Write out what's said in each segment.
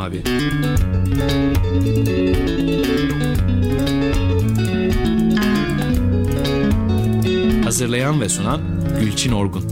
Mavi. Hazırlayan ve sunan Gülçin Orgun.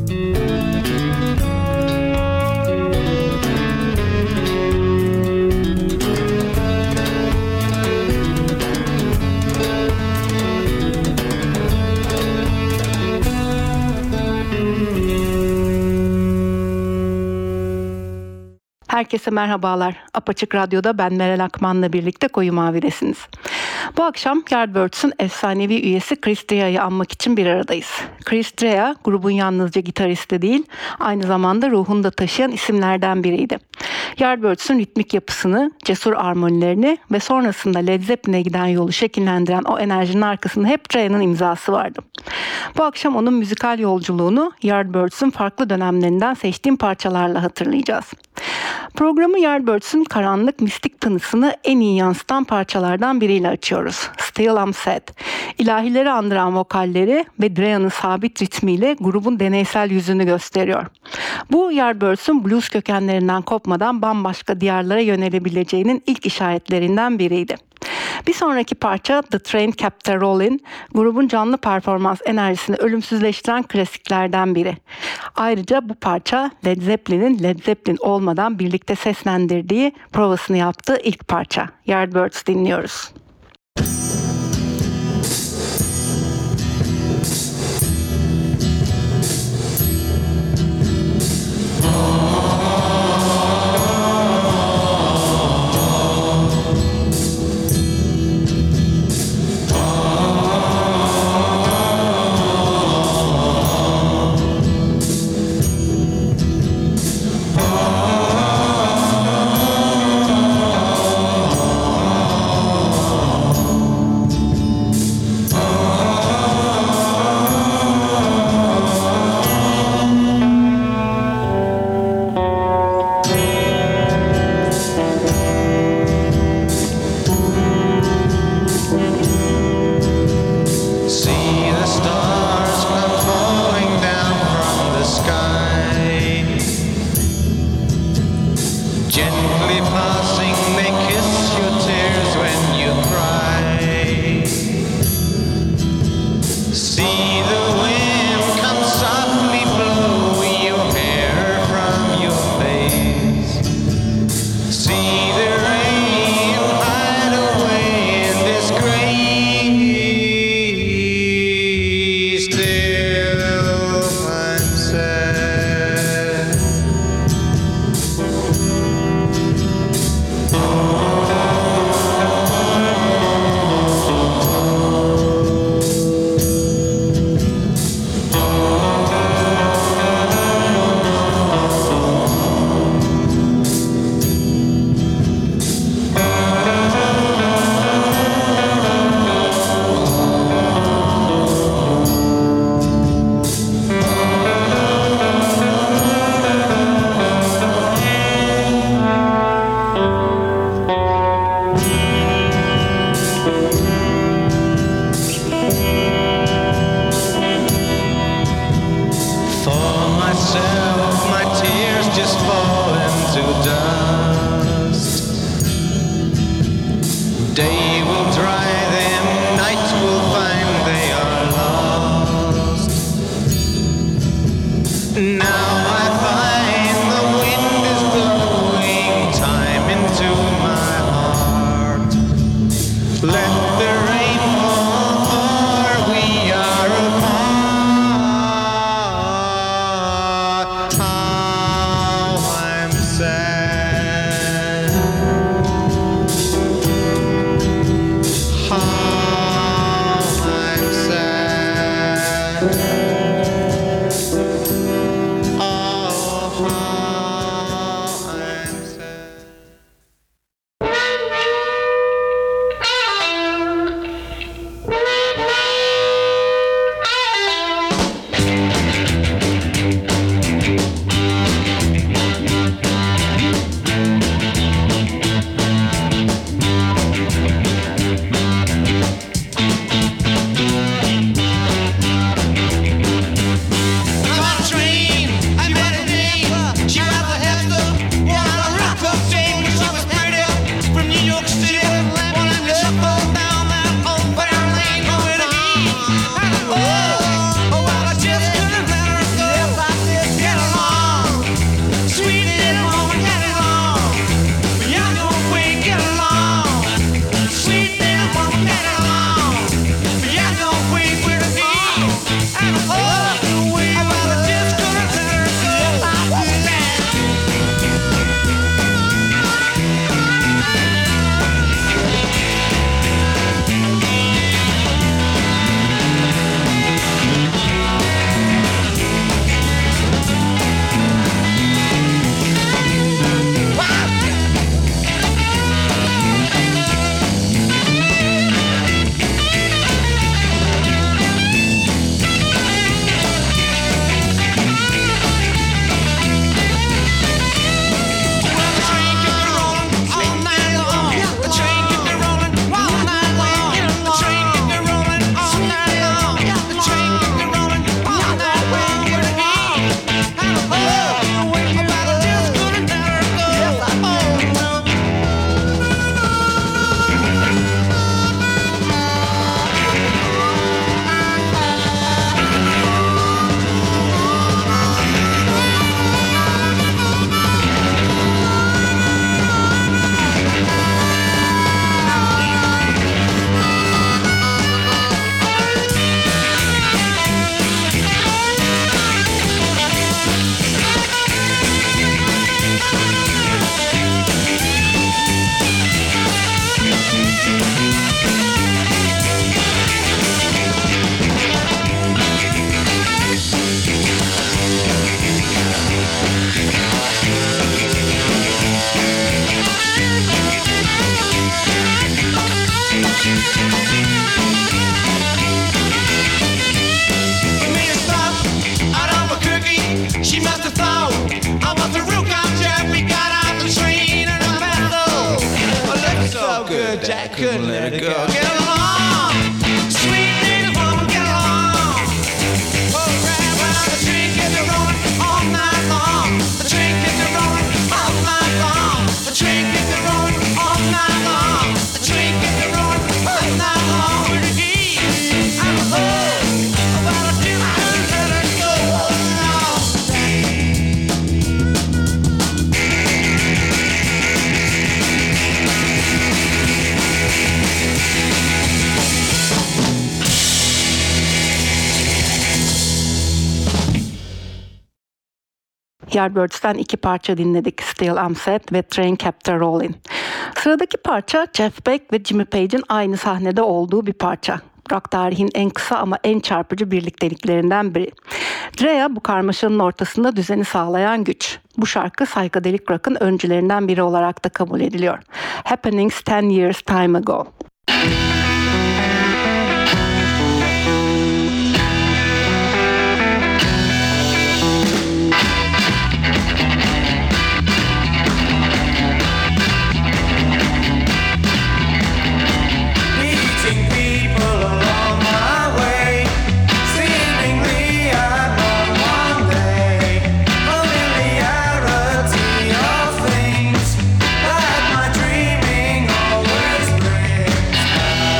Herkese merhabalar. Apaçık Radyo'da ben Meral Akman'la birlikte Koyu Mavi'desiniz. Bu akşam Yardbirds'ın efsanevi üyesi Chris Drea'yı anmak için bir aradayız. Chris Drea, grubun yalnızca gitaristi değil, aynı zamanda ruhunu da taşıyan isimlerden biriydi. Yardbirds'ın ritmik yapısını, cesur armonilerini ve sonrasında Led Zeppelin'e giden yolu şekillendiren o enerjinin arkasında hep Drea'nın imzası vardı. Bu akşam onun müzikal yolculuğunu Yardbirds'ın farklı dönemlerinden seçtiğim parçalarla hatırlayacağız. Programı Yardbirds'ın karanlık, mistik tınısını en iyi yansıtan parçalardan biriyle açıyoruz. Still I'm Sad. İlahileri andıran vokalleri ve Drea'nın sabit ritmiyle grubun deneysel yüzünü gösteriyor. Bu Yardbirds'ın blues kökenlerinden kopmadan bambaşka diyarlara yönelebileceğinin ilk işaretlerinden biriydi. Bir sonraki parça The Train Kept a Rollin', grubun canlı performans enerjisini ölümsüzleştiren klasiklerden biri. Ayrıca bu parça Led Zeppelin'in Led Zeppelin olmadan birlikte seslendirdiği, provasını yaptığı ilk parça. Yardbirds dinliyoruz. Jack couldn't let it go. Get along, sweet little woman, get along. Oh, right, well, the train gets a rolling all night long. The train gets a rolling all night long. The train gets a rolling all night long. The train gets a rolling all night long. I'm a fool, but I just couldn't let it go. Yardbirds'ten iki parça dinledik. Still I'm Sad ve Train Kept a Rollin'. Sıradaki parça Jeff Beck ve Jimmy Page'in aynı sahnede olduğu bir parça. Rock tarihinin en kısa ama en çarpıcı birlikteliklerinden biri. Drea bu karmaşanın ortasında düzeni sağlayan güç. Bu şarkı psychedelic rock'ın öncülerinden biri olarak da kabul ediliyor. Happenings 10 Years Time Ago. That my dreaming always brings.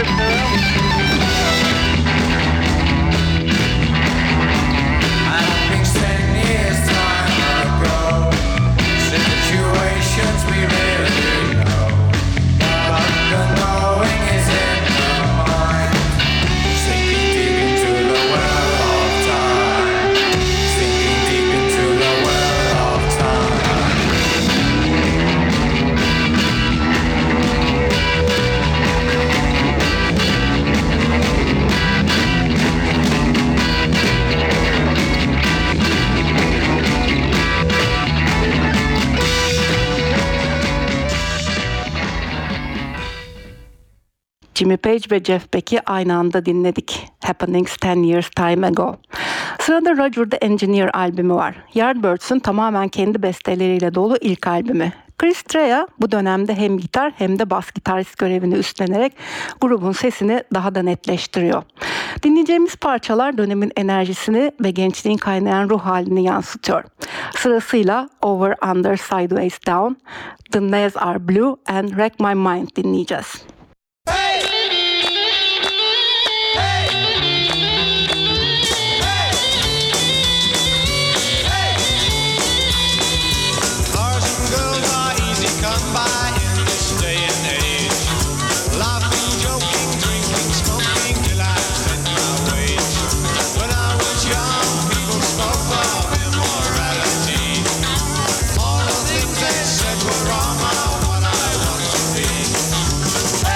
Jimmy Page ve Jeff Beck'i aynı anda dinledik. Happenings 10 Years Time Ago. Sırada Roger the Engineer albümü var. Yardbirds'ın tamamen kendi besteleriyle dolu ilk albümü. Chris Rea bu dönemde hem gitar hem de bas gitarist görevini üstlenerek grubun sesini daha da netleştiriyor. Dinleyeceğimiz parçalar dönemin enerjisini ve gençliğin kaynayan ruh halini yansıtıyor. Sırasıyla Over, Under, Sideways, Down, The Nails Are Blue and Wreck My Mind dinleyeceğiz. All the things they said were wrong are what I want to be.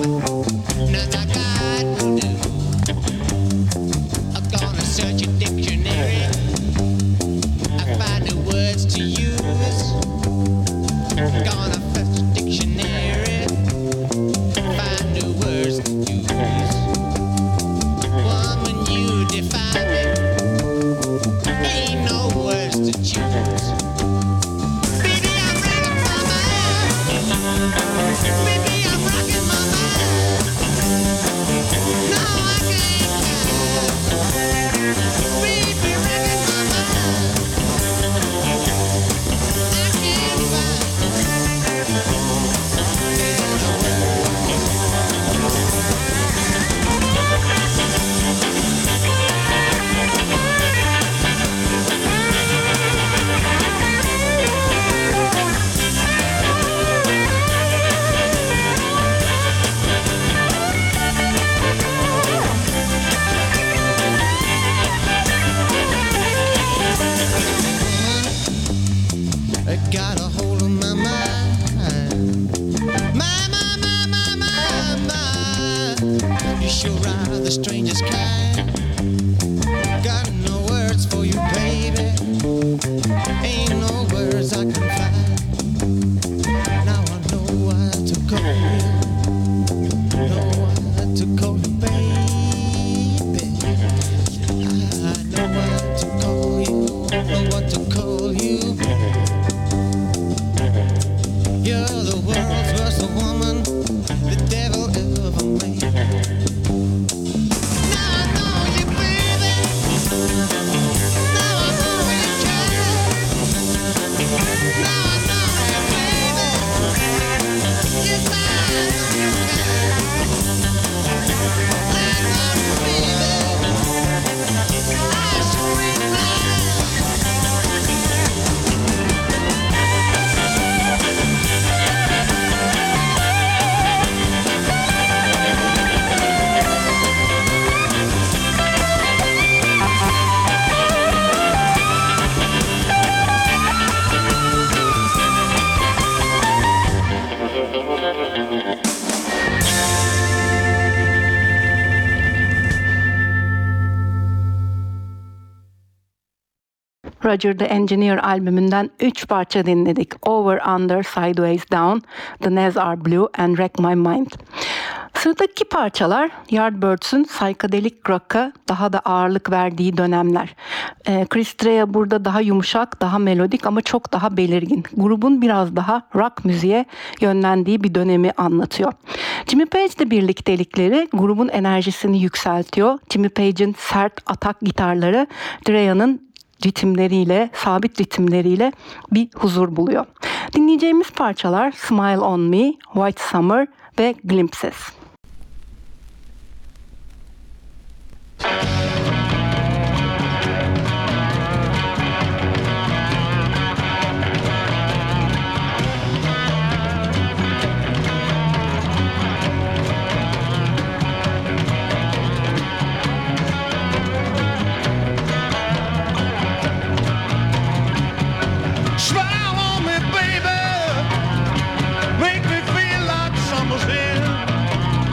None that God will do. I'm gonna search a dictionary. I find new words to use. Gonna fetch a dictionary. Find new words to use. Woman, you define me. Ain't no words to choose. Baby, I'm rocking my mind. Baby, I'm rocking my mind. No, I can't hide. Baby, rocking my mind. I can't find. It got a hold of my mind. My. You sure are the strangest kind. Got no words for you, baby. Ain't no words I can find. Now I know what to call you. Know what to call you, baby. I know what to call you. Know what to call you. You're the world's worst woman the devil ever made. Now I know you, baby. Now I know you care. Now I know you, baby. Yes, I know you care. I know you, baby. I sweet love. Roger the Engineer albümünden 3 parça dinledik. Over, Under, Sideways, Down, The Nez Are Blue and Wreck My Mind. Sıradaki parçalar Yardbirds'ün psychedelic rock'a daha da ağırlık verdiği dönemler. Chris Rea burada daha yumuşak, daha melodik ama çok daha belirgin. Grubun biraz daha rock müziğe yönlendiği bir dönemi anlatıyor. Jimmy Page'le birliktelikleri grubun enerjisini yükseltiyor. Jimmy Page'in sert atak gitarları Drea'nın ritimleriyle, sabit ritimleriyle bir huzur buluyor. Dinleyeceğimiz parçalar Smile on Me, White Summer ve Glimpses. Smile on me, baby. Make me feel like summer's here.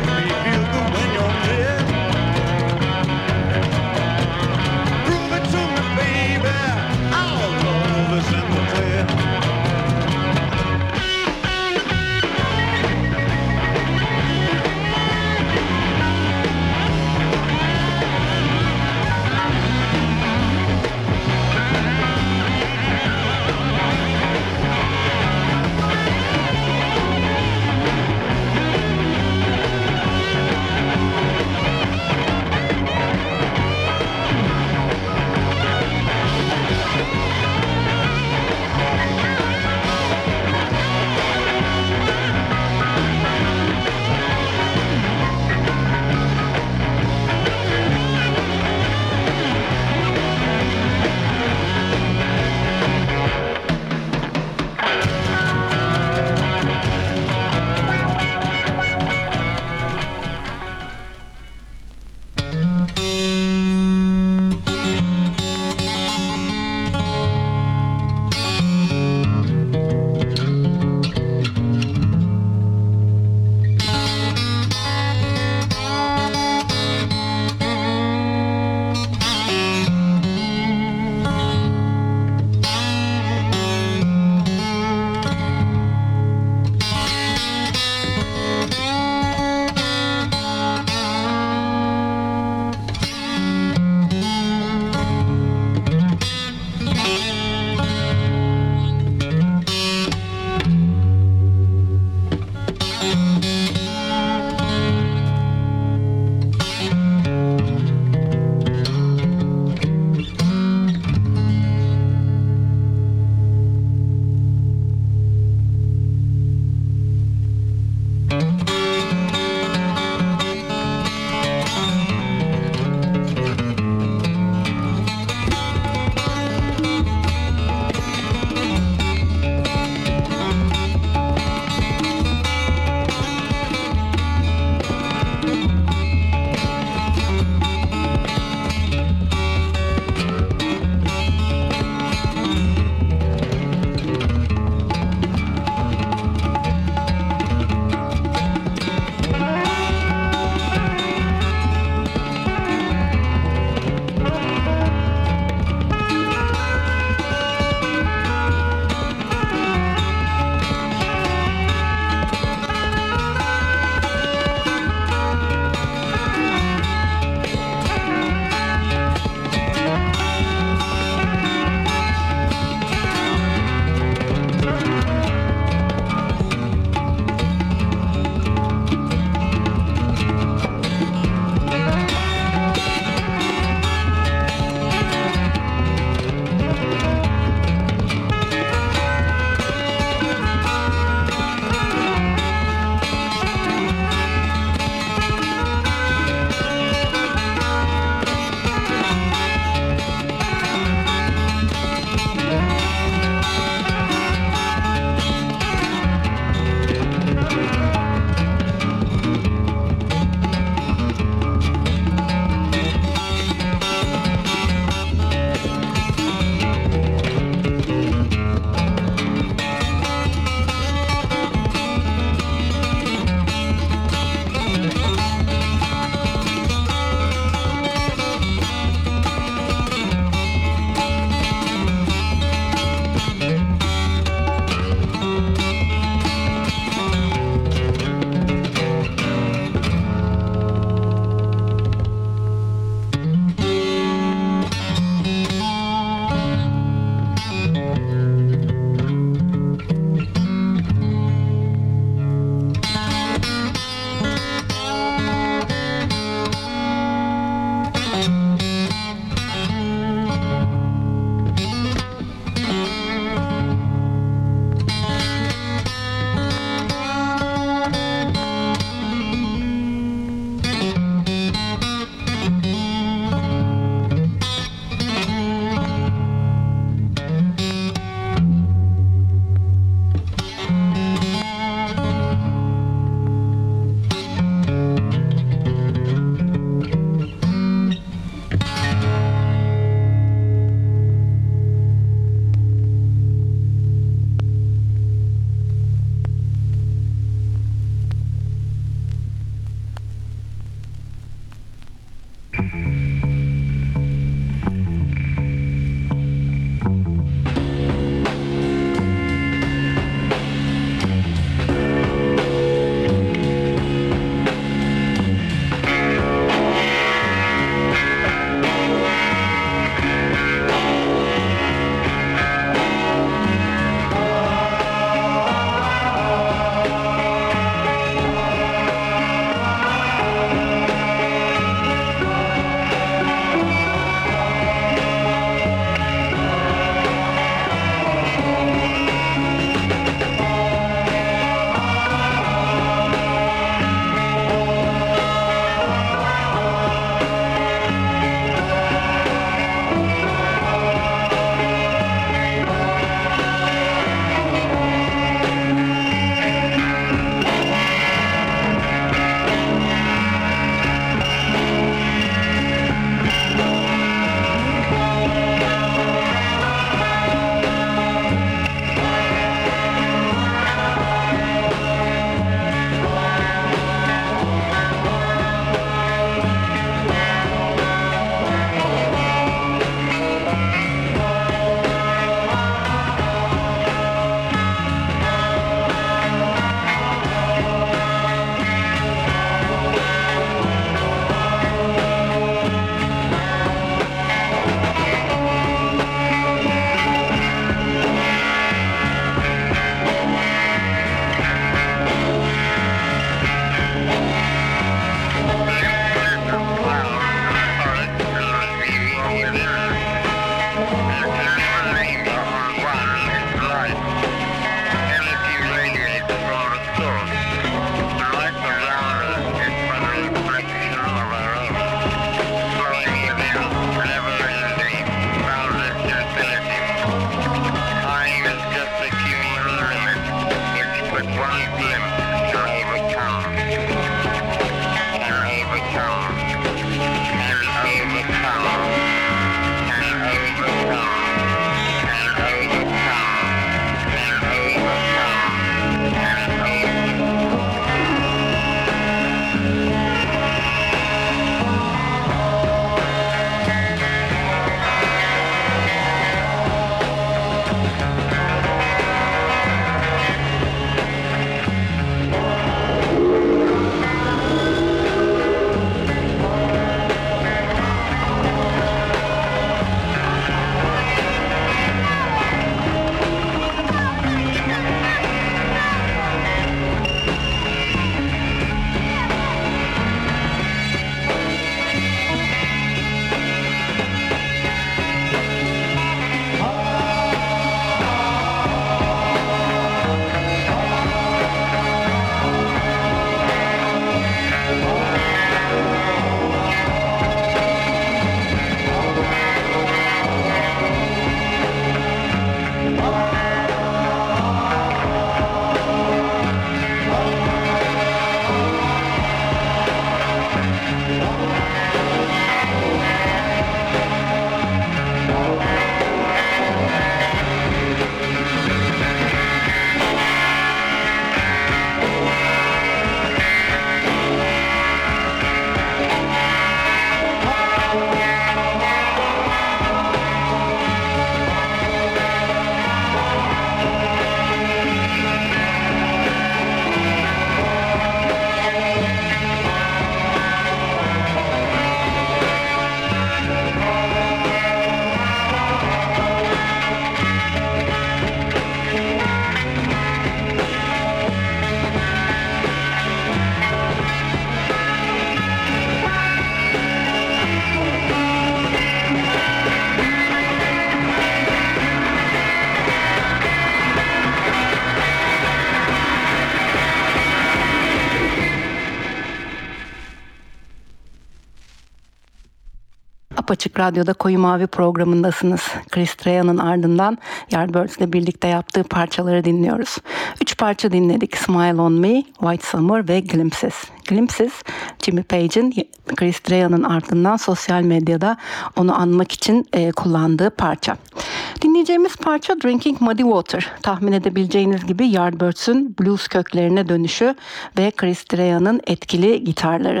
Apaçık Radyo'da Koyu Mavi programındasınız. Chris Trea'nın ardından Yardbirds ile birlikte yaptığı parçaları dinliyoruz. 3 parça dinledik. Smile on Me, White Summer ve Glimpses. Glimpses, Jimmy Page'in Chris Trea'nın ardından sosyal medyada onu anmak için kullandığı parça. Dinleyeceğimiz parça Drinking Muddy Water. Tahmin edebileceğiniz gibi Yardbirds'ün blues köklerine dönüşü ve Chris Trea'nın etkili gitarları.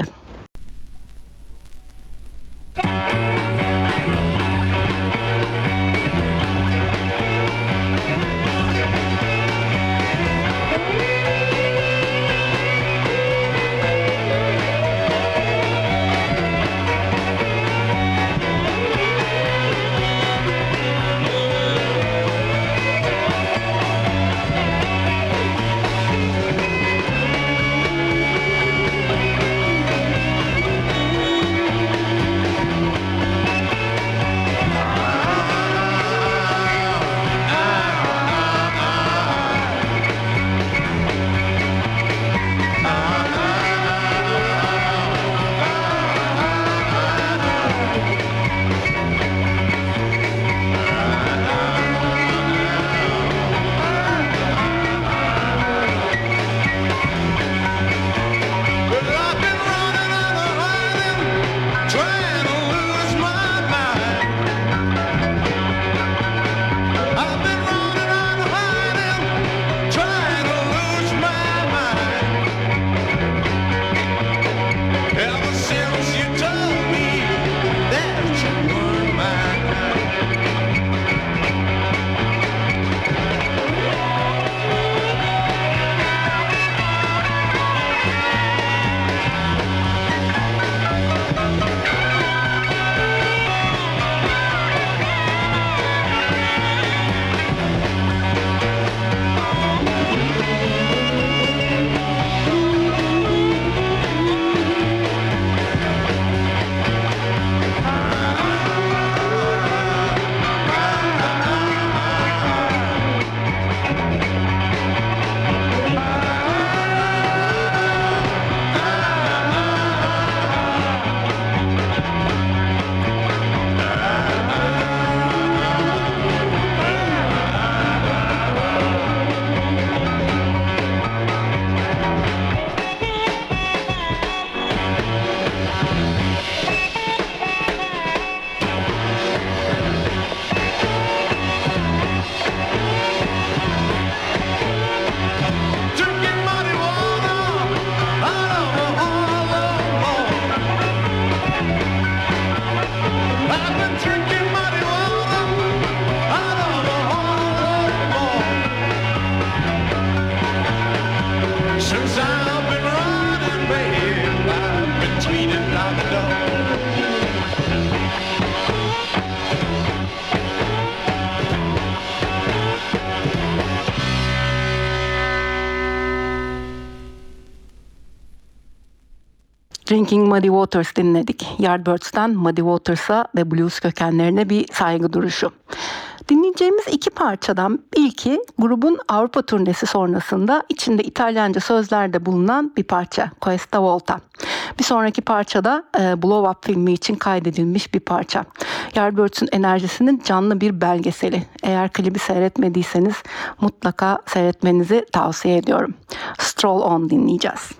Drinking Muddy Waters dinledik. Yardbirds'ten Muddy Waters'a ve blues kökenlerine bir saygı duruşu. Dinleyeceğimiz iki parçadan ilki grubun Avrupa turnesi sonrasında içinde İtalyanca sözlerde bulunan bir parça, Questa Volta. Bir sonraki parçada Blow Up filmi için kaydedilmiş bir parça. Yardbirds'ün enerjisinin canlı bir belgeseli. Eğer klibi seyretmediyseniz mutlaka seyretmenizi tavsiye ediyorum. Stroll On dinleyeceğiz.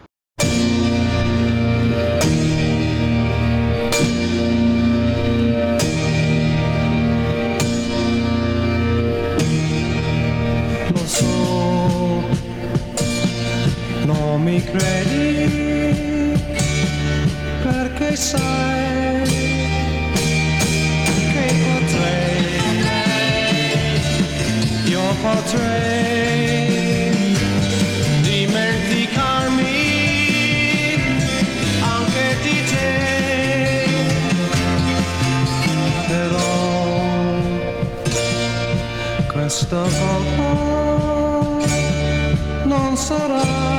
Non mi credi perché sai che io potrei dimenticarmi anche di te, però questa volta non sarà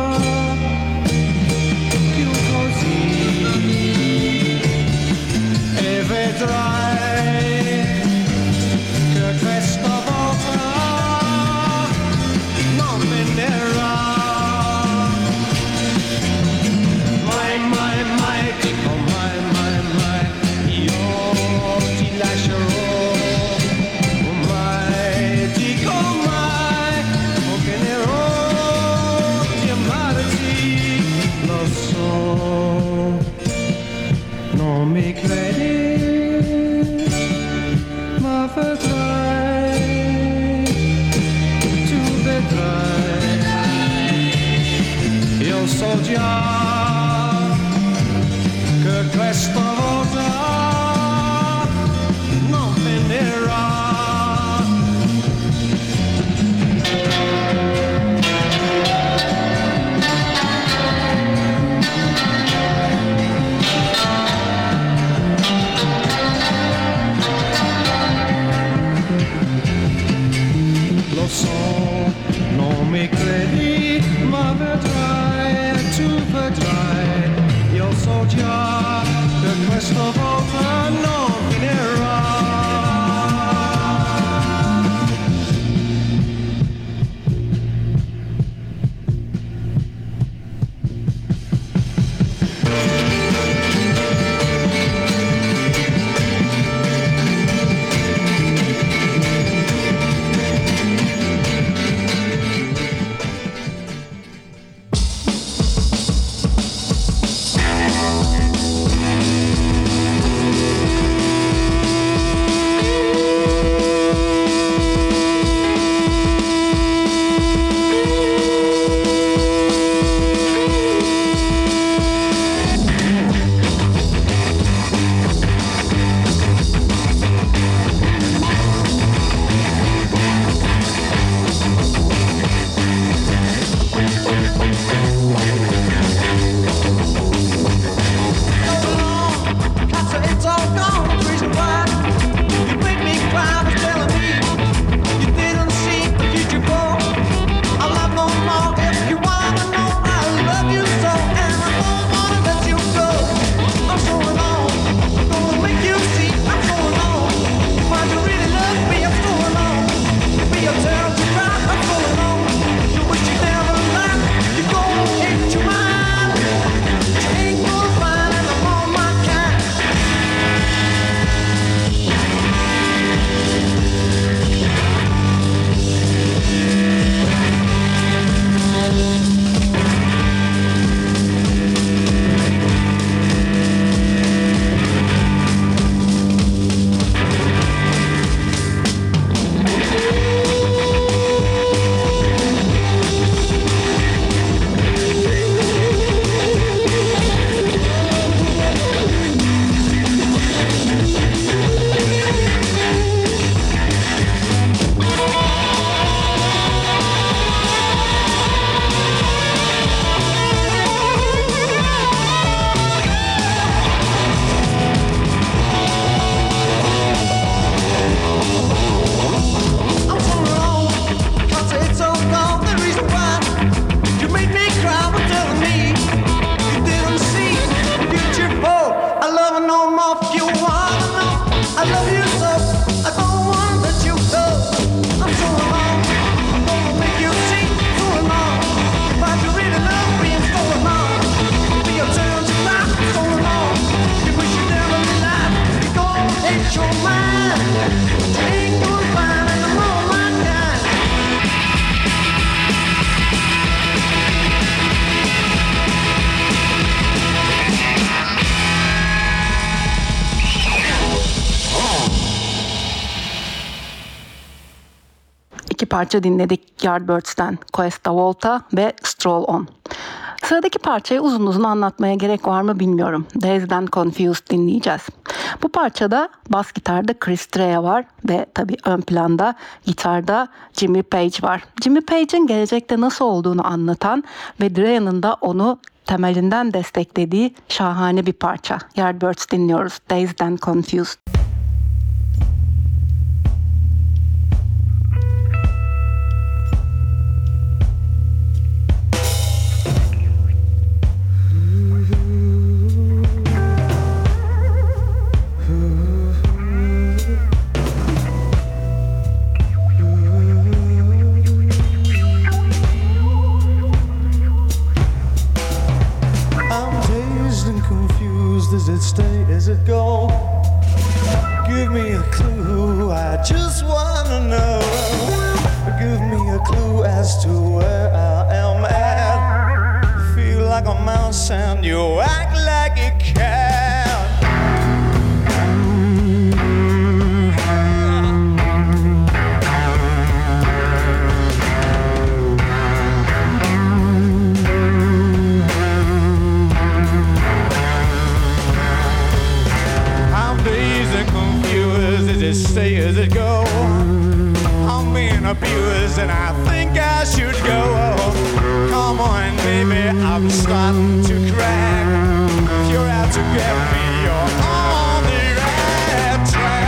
vedrai che questa volta non venderà mai, mai, mai, dico mai, mai, mai, io Ain't no fun in the moonlight time. İki parça dinledik Yardbirds'ten Questa Volta ve Stroll On. Sıradaki parçayı uzun uzun anlatmaya gerek var mı bilmiyorum. Dazed and Confused dinleyeceğiz. Bu parçada bas gitarda Chris Dreja var ve tabii ön planda gitarda Jimmy Page var. Jimmy Page'in gelecekte nasıl olduğunu anlatan ve Dreja'nın da onu temelinden desteklediği şahane bir parça. Yardbirds dinliyoruz. Dazed and Confused. I'm dazed and confused. Does it stay? Does it go? Give me a clue. I just wanna know. Give me a clue as to where I am at. Feel like a mouse and you act like a cat. I'm dazed and confused. Does it stay? Does it go? I'm being abused and I think I should go. Come on, baby, I'm starting to crack. If you're out to get me, you're on the right track.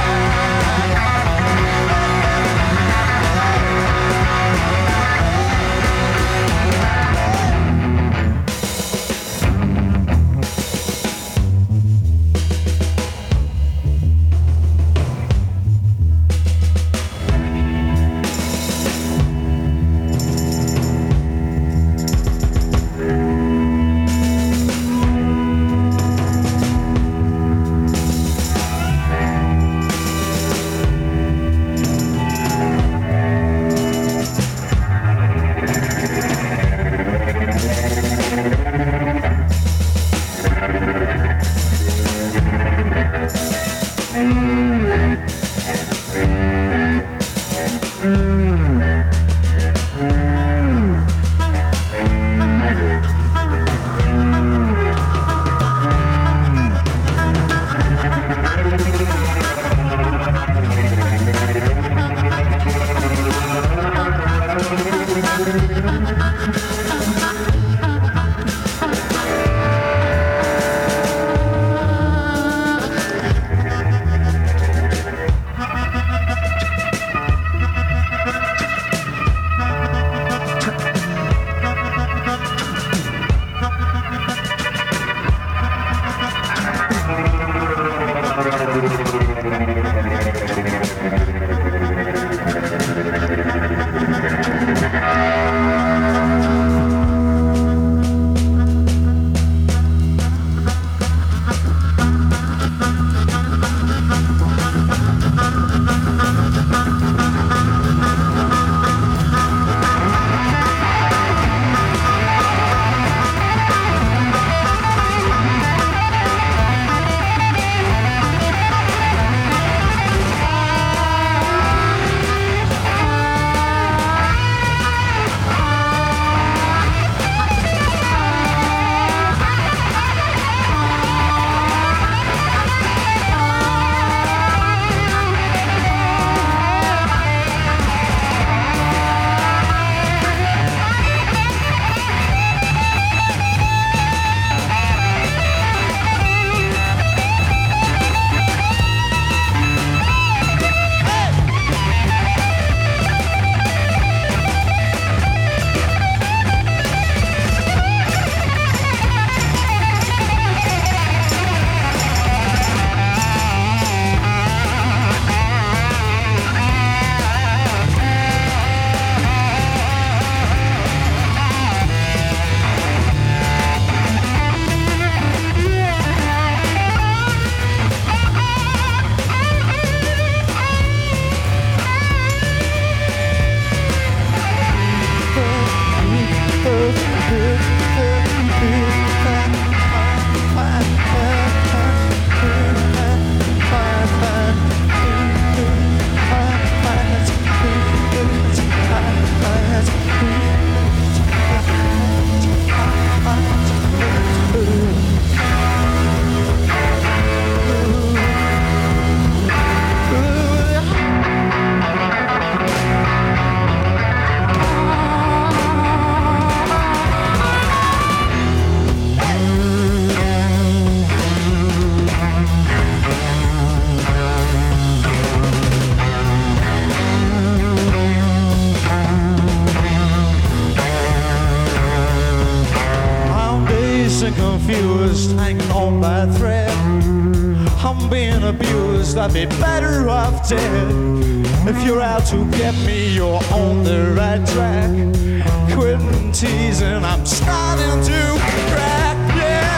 on by thread. I'm being abused, I'd be better off dead. If you're out to get me, you're on the right track. Quitting teasing, I'm starting to crack, yeah.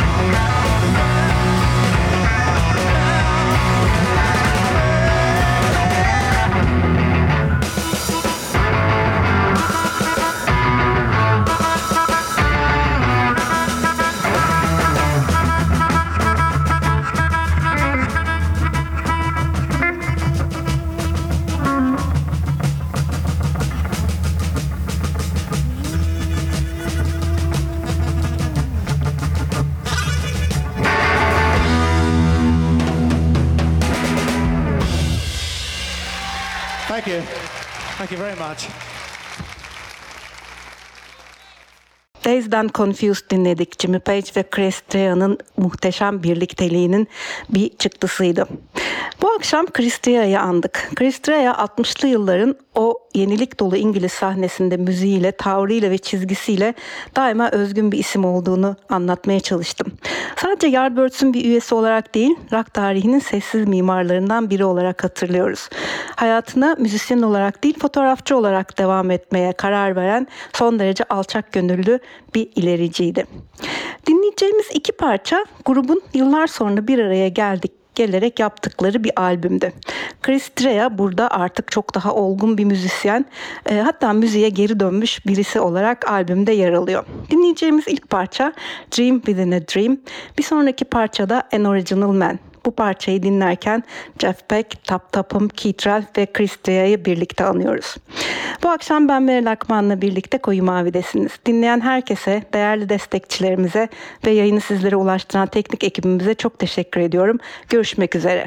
Thank you. Thank you very much. Dazed and Confused dinledik. Jimmy Page ve Chris Trea'nın muhteşem birlikteliğinin bir çıktısıydı. Bu akşam Chris Trea'yı andık. Chris Trea 60'lı yılların o yenilik dolu İngiliz sahnesinde müziğiyle, tavrıyla ve çizgisiyle daima özgün bir isim olduğunu anlatmaya çalıştım. Sadece Yardbirds'ün bir üyesi olarak değil, rock tarihinin sessiz mimarlarından biri olarak hatırlıyoruz. Hayatına müzisyen olarak değil, fotoğrafçı olarak devam etmeye karar veren son derece alçak gönüllü bir ilericiydi. Dinleyeceğimiz iki parça grubun yıllar sonra bir araya gelerek yaptıkları bir albümdü. Chris Trea burada artık çok daha olgun bir müzisyen, hatta müziğe geri dönmüş birisi olarak albümde yer alıyor. Dinleyeceğimiz ilk parça Dream Within a Dream, bir sonraki parçada An Original Man. Bu parçayı dinlerken Jeff Beck, Tap Tap'ım, Keith Relf ve Chris Trea'yı birlikte anıyoruz. Bu akşam ben Meral Akman'la birlikte Koyu Mavi'desiniz. Dinleyen herkese, değerli destekçilerimize ve yayını sizlere ulaştıran teknik ekibimize çok teşekkür ediyorum. Görüşmek üzere.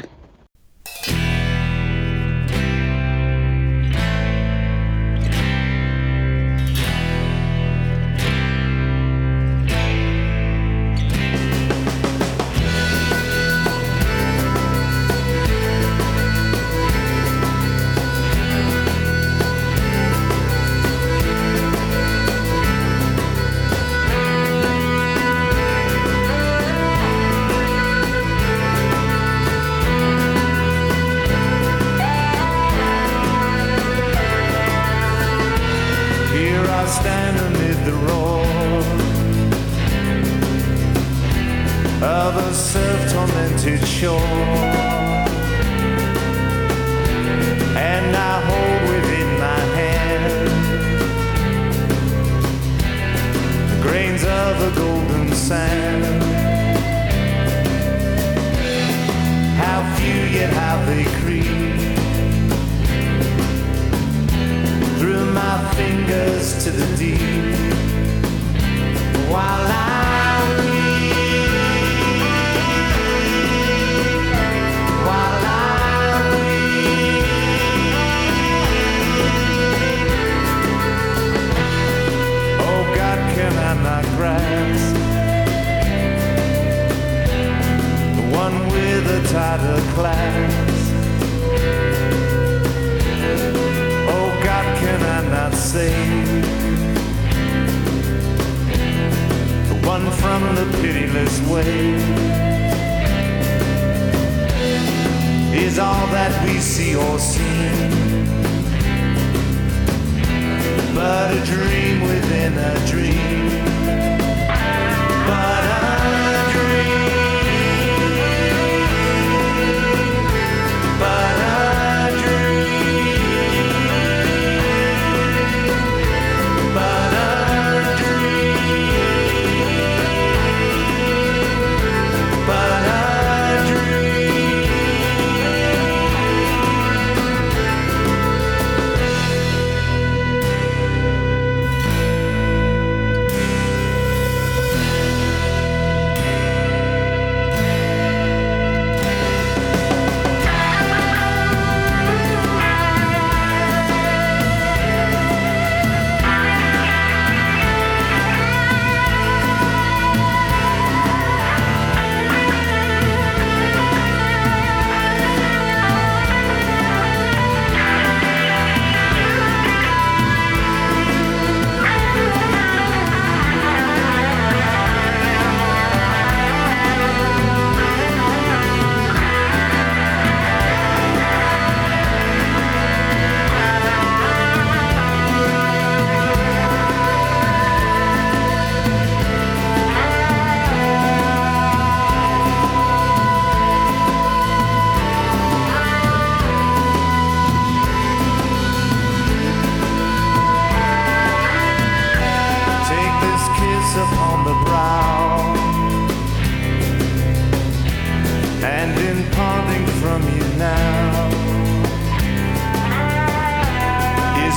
Stand amid the roar of a surf-tormented shore, and I hold within my hand the grains of a golden sand. How few yet how they creep through my fingers to the deep, while I weep, while I weep. Oh God, can I not grasp the one with a tighter clasp? Can I not save the one from the pitiless wave? Is all that we see or see but a dream within a dream? But a dream, but a dream.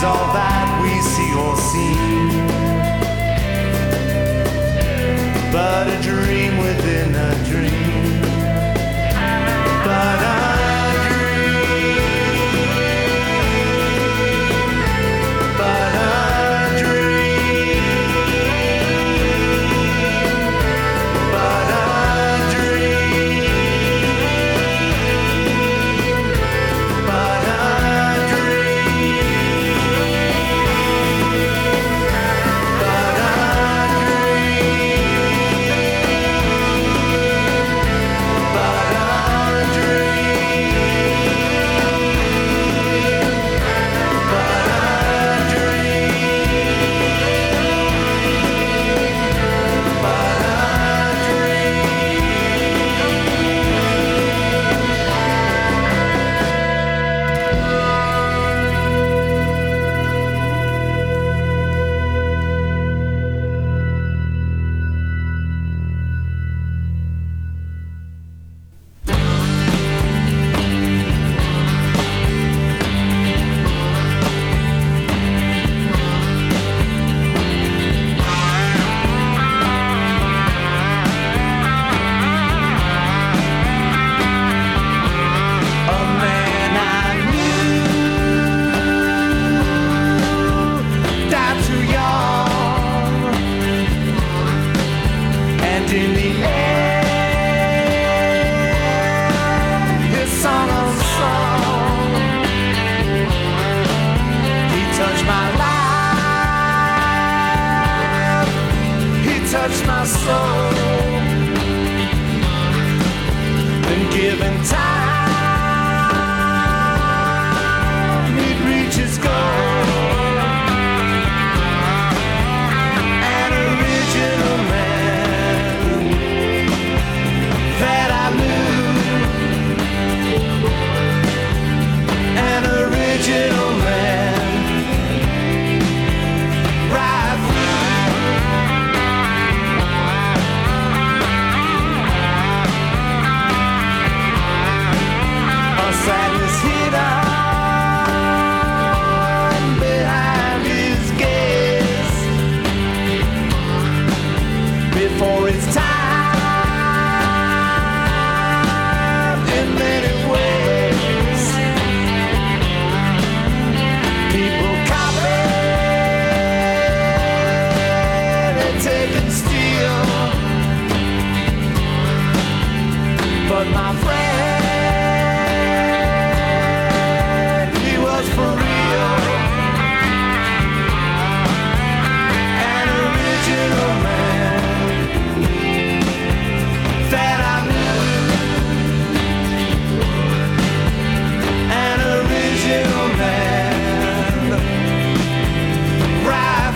all that we see or seem, but a dream within a dream, but a dream, but a dream, but a dream, but a touched my soul, and given time, it reaches goal. An original man that I knew, an original man, right sadness hidden behind his gaze before its time in many ways. People copy, they take and steal, but my friend, for real, an original man that I knew, an original man right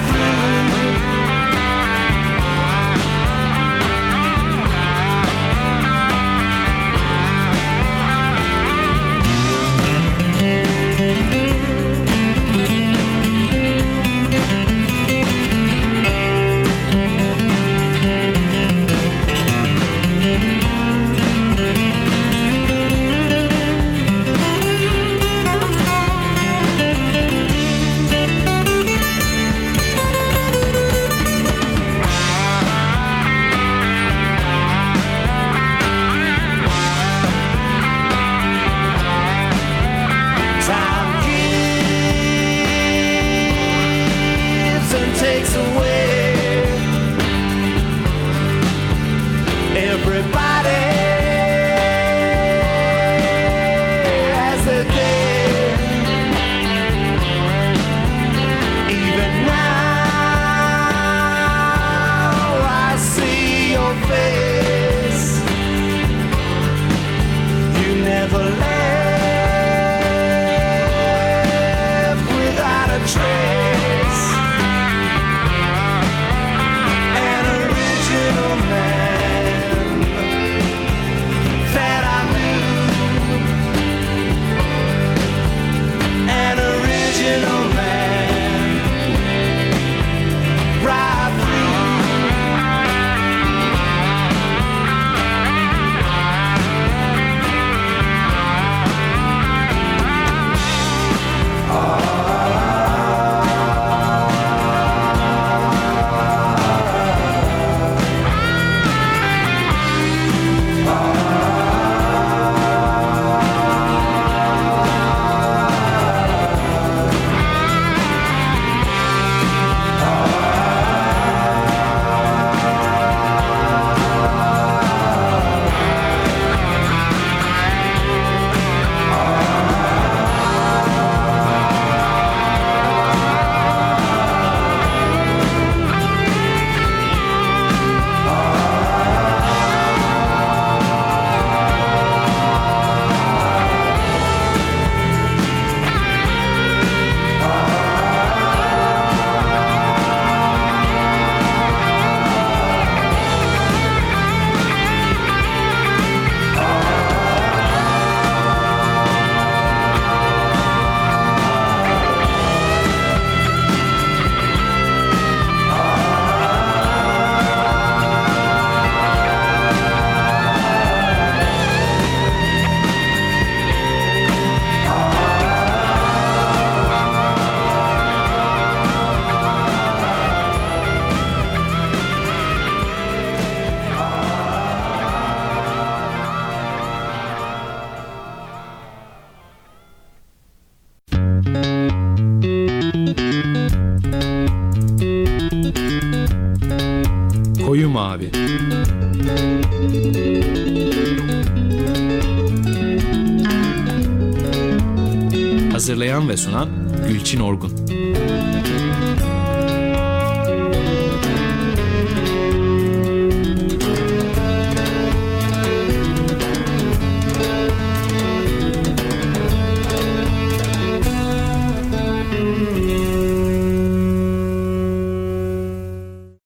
takes away everybody has a day. Even now I see your face. You never left without a trace. Koyu mavi. Hazırlayan ve sunan Gülçin Orgun.